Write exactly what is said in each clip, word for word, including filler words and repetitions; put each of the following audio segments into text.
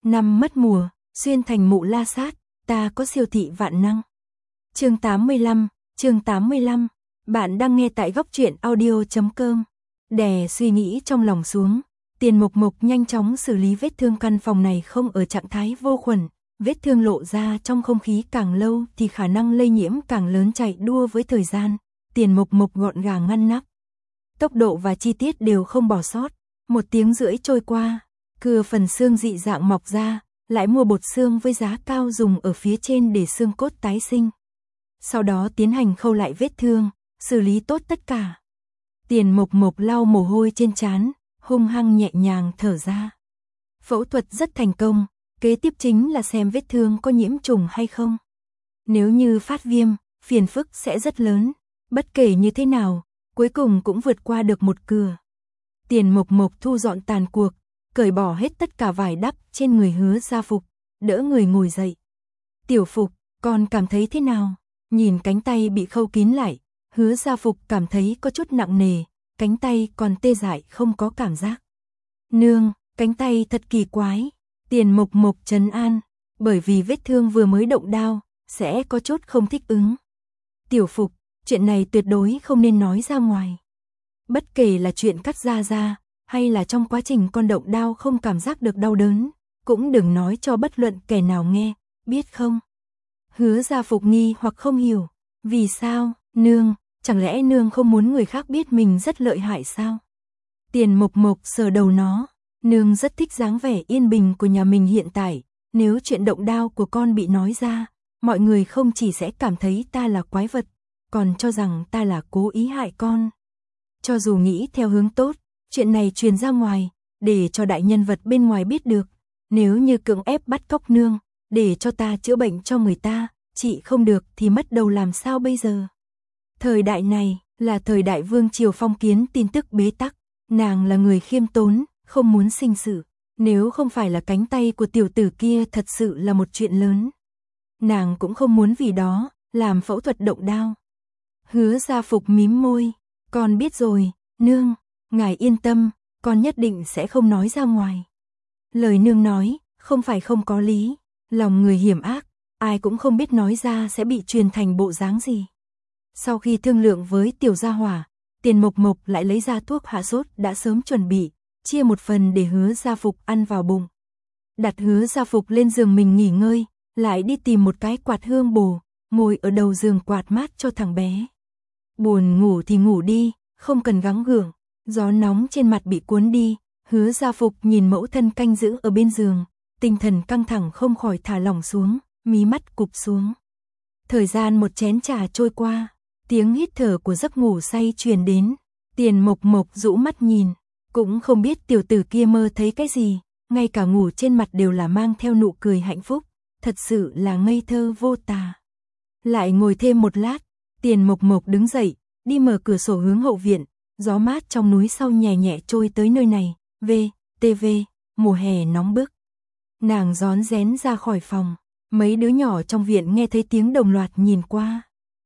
Năm mất mùa, xuyên thành mụ la sát, ta có siêu thị vạn năng. Chương tám mươi lăm, chương tám mươi lăm. Bạn đang nghe tại góc truyện audio chấm com. Đè suy nghĩ trong lòng xuống, Tiền Mộc Mộc nhanh chóng xử lý vết thương. Căn phòng này không ở trạng thái vô khuẩn, vết thương lộ ra trong không khí càng lâu thì khả năng lây nhiễm càng lớn. Chạy đua với thời gian, Tiền Mộc Mộc gọn gàng ngăn nắp. Tốc độ và chi tiết đều không bỏ sót. Một tiếng rưỡi trôi qua, cưa phần xương dị dạng mọc ra, lại mua bột xương với giá cao dùng ở phía trên để xương cốt tái sinh. Sau đó tiến hành khâu lại vết thương, xử lý tốt tất cả. Tiền Mộc Mộc lau mồ hôi trên trán, hung hăng nhẹ nhàng thở ra. Phẫu thuật rất thành công, kế tiếp chính là xem vết thương có nhiễm trùng hay không. Nếu như phát viêm, phiền phức sẽ rất lớn, bất kể như thế nào, cuối cùng cũng vượt qua được một cửa. Tiền Mộc Mộc thu dọn tàn cuộc, cởi bỏ hết tất cả vải đắp trên người Hứa Gia Phục, đỡ người ngồi dậy. Tiểu Phục, con cảm thấy thế nào? Nhìn cánh tay bị khâu kín lại, Hứa Gia Phục cảm thấy có chút nặng nề, cánh tay còn tê dại không có cảm giác. Nương, cánh tay thật kỳ quái. Tiền Mộc Mộc trấn an, bởi vì vết thương vừa mới động đao, sẽ có chút không thích ứng. Tiểu Phục, chuyện này tuyệt đối không nên nói ra ngoài. Bất kể là chuyện cắt da da, hay là trong quá trình con động đao không cảm giác được đau đớn, cũng đừng nói cho bất luận kẻ nào nghe, biết không? Hứa Gia Phục nghi hoặc không hiểu, vì sao, nương, chẳng lẽ nương không muốn người khác biết mình rất lợi hại sao? Tiền Mộc Mộc sờ đầu nó, nương rất thích dáng vẻ yên bình của nhà mình hiện tại, nếu chuyện động đao của con bị nói ra, mọi người không chỉ sẽ cảm thấy ta là quái vật, còn cho rằng ta là cố ý hại con. Cho dù nghĩ theo hướng tốt, chuyện này truyền ra ngoài, để cho đại nhân vật bên ngoài biết được, nếu như cưỡng ép bắt cóc nương, để cho ta chữa bệnh cho người ta, chị không được thì mất đầu làm sao bây giờ? Thời đại này, là thời đại vương triều phong kiến tin tức bế tắc, nàng là người khiêm tốn, không muốn sinh sự, nếu không phải là cánh tay của tiểu tử kia thật sự là một chuyện lớn. Nàng cũng không muốn vì đó, làm phẫu thuật động đao. Hứa Gia Phục mím môi, con biết rồi, nương, ngài yên tâm, con nhất định sẽ không nói ra ngoài. Lời nương nói, không phải không có lý, lòng người hiểm ác, ai cũng không biết nói ra sẽ bị truyền thành bộ dáng gì. Sau khi thương lượng với tiểu gia hỏa, Tiền Mộc Mộc lại lấy ra thuốc hạ sốt đã sớm chuẩn bị, chia một phần để Hứa Gia Phục ăn vào bụng. Đặt Hứa Gia Phục lên giường mình nghỉ ngơi, lại đi tìm một cái quạt hương bồ, ngồi ở đầu giường quạt mát cho thằng bé. Buồn ngủ thì ngủ đi, không cần gắng gượng, gió nóng trên mặt bị cuốn đi, Hứa Gia Phục nhìn mẫu thân canh giữ ở bên giường, tinh thần căng thẳng không khỏi thả lỏng xuống, mí mắt cụp xuống. Thời gian một chén trà trôi qua, tiếng hít thở của giấc ngủ say truyền đến, Tiền Mộc Mộc rũ mắt nhìn, cũng không biết tiểu tử kia mơ thấy cái gì, ngay cả ngủ trên mặt đều là mang theo nụ cười hạnh phúc, thật sự là ngây thơ vô tà. Lại ngồi thêm một lát, Tiền Mộc Mộc đứng dậy, đi mở cửa sổ hướng hậu viện, gió mát trong núi sau nhẹ nhẹ trôi tới nơi này, vê, tê vê, mùa hè nóng bức. Nàng rón rén ra khỏi phòng, mấy đứa nhỏ trong viện nghe thấy tiếng đồng loạt nhìn qua.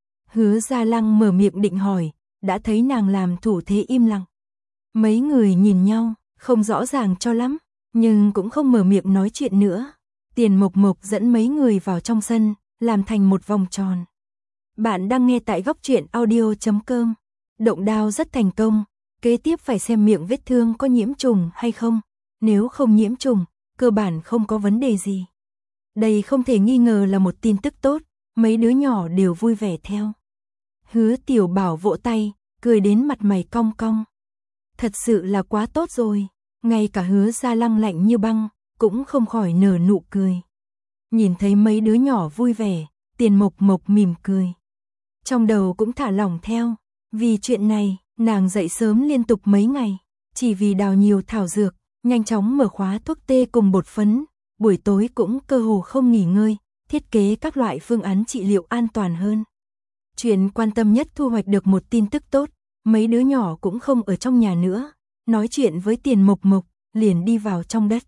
Hứa Gia Lăng mở miệng định hỏi, đã thấy nàng làm thủ thế im lặng. Mấy người nhìn nhau, không rõ ràng cho lắm, nhưng cũng không mở miệng nói chuyện nữa. Tiền Mộc Mộc dẫn mấy người vào trong sân, làm thành một vòng tròn. Bạn đang nghe tại góc truyện audio chấm com. Động đao rất thành công, kế tiếp phải xem miệng vết thương có nhiễm trùng hay không. Nếu không nhiễm trùng, cơ bản không có vấn đề gì. Đây không thể nghi ngờ là một tin tức tốt, mấy đứa nhỏ đều vui vẻ theo. Hứa Tiểu Bảo vỗ tay, cười đến mặt mày cong cong. Thật sự là quá tốt rồi, ngay cả Hứa Gia Lăng lạnh như băng, cũng không khỏi nở nụ cười. Nhìn thấy mấy đứa nhỏ vui vẻ, Tiền Mộc Mộc mỉm cười. Trong đầu cũng thả lỏng theo, vì chuyện này, nàng dậy sớm liên tục mấy ngày, chỉ vì đào nhiều thảo dược, nhanh chóng mở khóa thuốc tê cùng bột phấn, buổi tối cũng cơ hồ không nghỉ ngơi, thiết kế các loại phương án trị liệu an toàn hơn. Chuyện quan tâm nhất thu hoạch được một tin tức tốt, mấy đứa nhỏ cũng không ở trong nhà nữa, nói chuyện với Tiền Mộc Mộc, liền đi vào trong đất.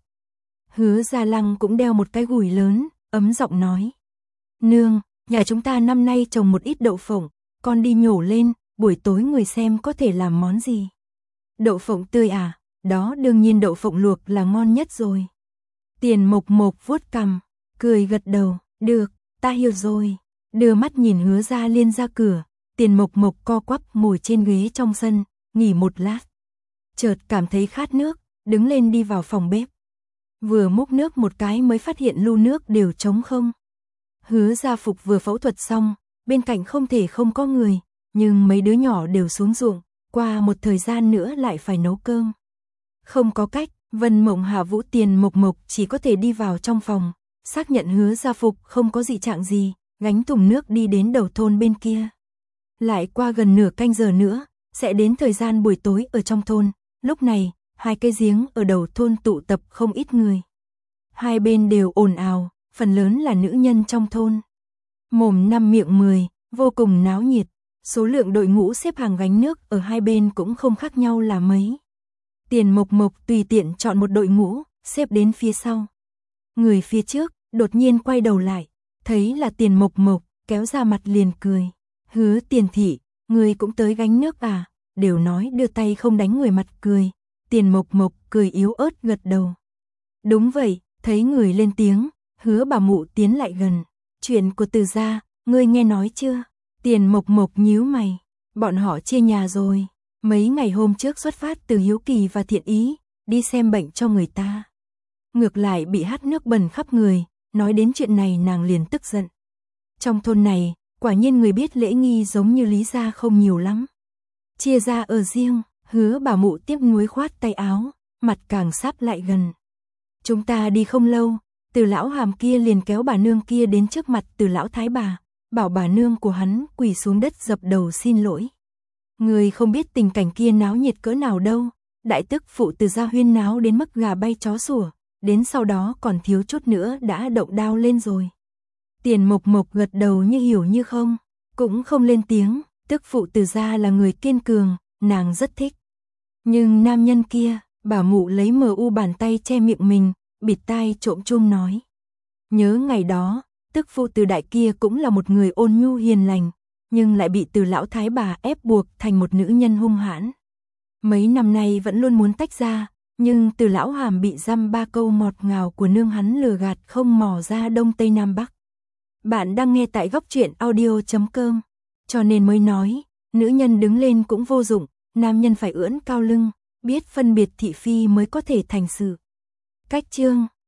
Hứa Gia Lăng cũng đeo một cái gùi lớn, ấm giọng nói. Nương, nhà chúng ta năm nay trồng một ít đậu phộng, con đi nhổ lên, buổi tối người xem có thể làm món gì. Đậu phộng tươi à, đó đương nhiên đậu phộng luộc là ngon nhất rồi. Tiền Mộc Mộc vuốt cằm, cười gật đầu, được, ta hiểu rồi. Đưa mắt nhìn Hứa Gia Liên ra cửa, Tiền Mộc Mộc co quắp ngồi trên ghế trong sân, nghỉ một lát. Chợt cảm thấy khát nước, đứng lên đi vào phòng bếp. Vừa múc nước một cái mới phát hiện lu nước đều trống không. Hứa Gia Phục vừa phẫu thuật xong, bên cạnh không thể không có người, nhưng mấy đứa nhỏ đều xuống ruộng, qua một thời gian nữa lại phải nấu cơm. Không có cách, Vân Mộng Hạ Vũ Tiền Mộc Mộc chỉ có thể đi vào trong phòng, xác nhận Hứa Gia Phục không có dị trạng gì, gánh thùng nước đi đến đầu thôn bên kia. Lại qua gần nửa canh giờ nữa, sẽ đến thời gian buổi tối ở trong thôn, lúc này, hai cái giếng ở đầu thôn tụ tập không ít người. Hai bên đều ồn ào, phần lớn là nữ nhân trong thôn. Mồm năm miệng mười, vô cùng náo nhiệt, số lượng đội ngũ xếp hàng gánh nước ở hai bên cũng không khác nhau là mấy. Tiền Mộc Mộc tùy tiện chọn một đội ngũ, xếp đến phía sau. Người phía trước, đột nhiên quay đầu lại, thấy là Tiền Mộc Mộc, kéo ra mặt liền cười. Hứa Tiền thị, người cũng tới gánh nước à? Đều nói đưa tay không đánh người mặt cười. Tiền Mộc Mộc cười yếu ớt gật đầu. Đúng vậy, thấy người lên tiếng, Hứa bà mụ tiến lại gần. Chuyện của Từ gia, ngươi nghe nói chưa? Tiền Mộc Mộc nhíu mày, bọn họ chia nhà rồi. Mấy ngày hôm trước xuất phát từ hiếu kỳ và thiện ý, đi xem bệnh cho người ta. Ngược lại bị hắt nước bẩn khắp người, nói đến chuyện này nàng liền tức giận. Trong thôn này, quả nhiên người biết lễ nghi giống như Lý gia không nhiều lắm. Chia ra ở riêng, Hứa bà mụ tiếc nuối khoát tay áo, mặt càng sáp lại gần. Chúng ta đi không lâu, Từ lão hàm kia liền kéo bà nương kia đến trước mặt Từ lão thái bà, bảo bà nương của hắn quỳ xuống đất dập đầu xin lỗi. Người không biết tình cảnh kia náo nhiệt cỡ nào đâu, đại tức phụ Từ gia huyên náo đến mức gà bay chó sủa, đến sau đó còn thiếu chút nữa đã động đao lên rồi. Tiền Mộc Mộc gật đầu như hiểu như không, cũng không lên tiếng, tức phụ Từ gia là người kiên cường, nàng rất thích. Nhưng nam nhân kia, bà mụ lấy mờ u bàn tay che miệng mình, bịt tai trộm chung nói. Nhớ ngày đó, tức phụ Từ đại kia cũng là một người ôn nhu hiền lành, nhưng lại bị Từ lão thái bà ép buộc thành một nữ nhân hung hãn. Mấy năm nay vẫn luôn muốn tách ra, nhưng Từ lão hàm bị dăm ba câu ngọt ngào của nương hắn lừa gạt không mò ra đông tây nam bắc. Bạn đang nghe tại góc truyện audio chấm com, cho nên mới nói, nữ nhân đứng lên cũng vô dụng, nam nhân phải ưỡn cao lưng, biết phân biệt thị phi mới có thể thành sự. Cách chương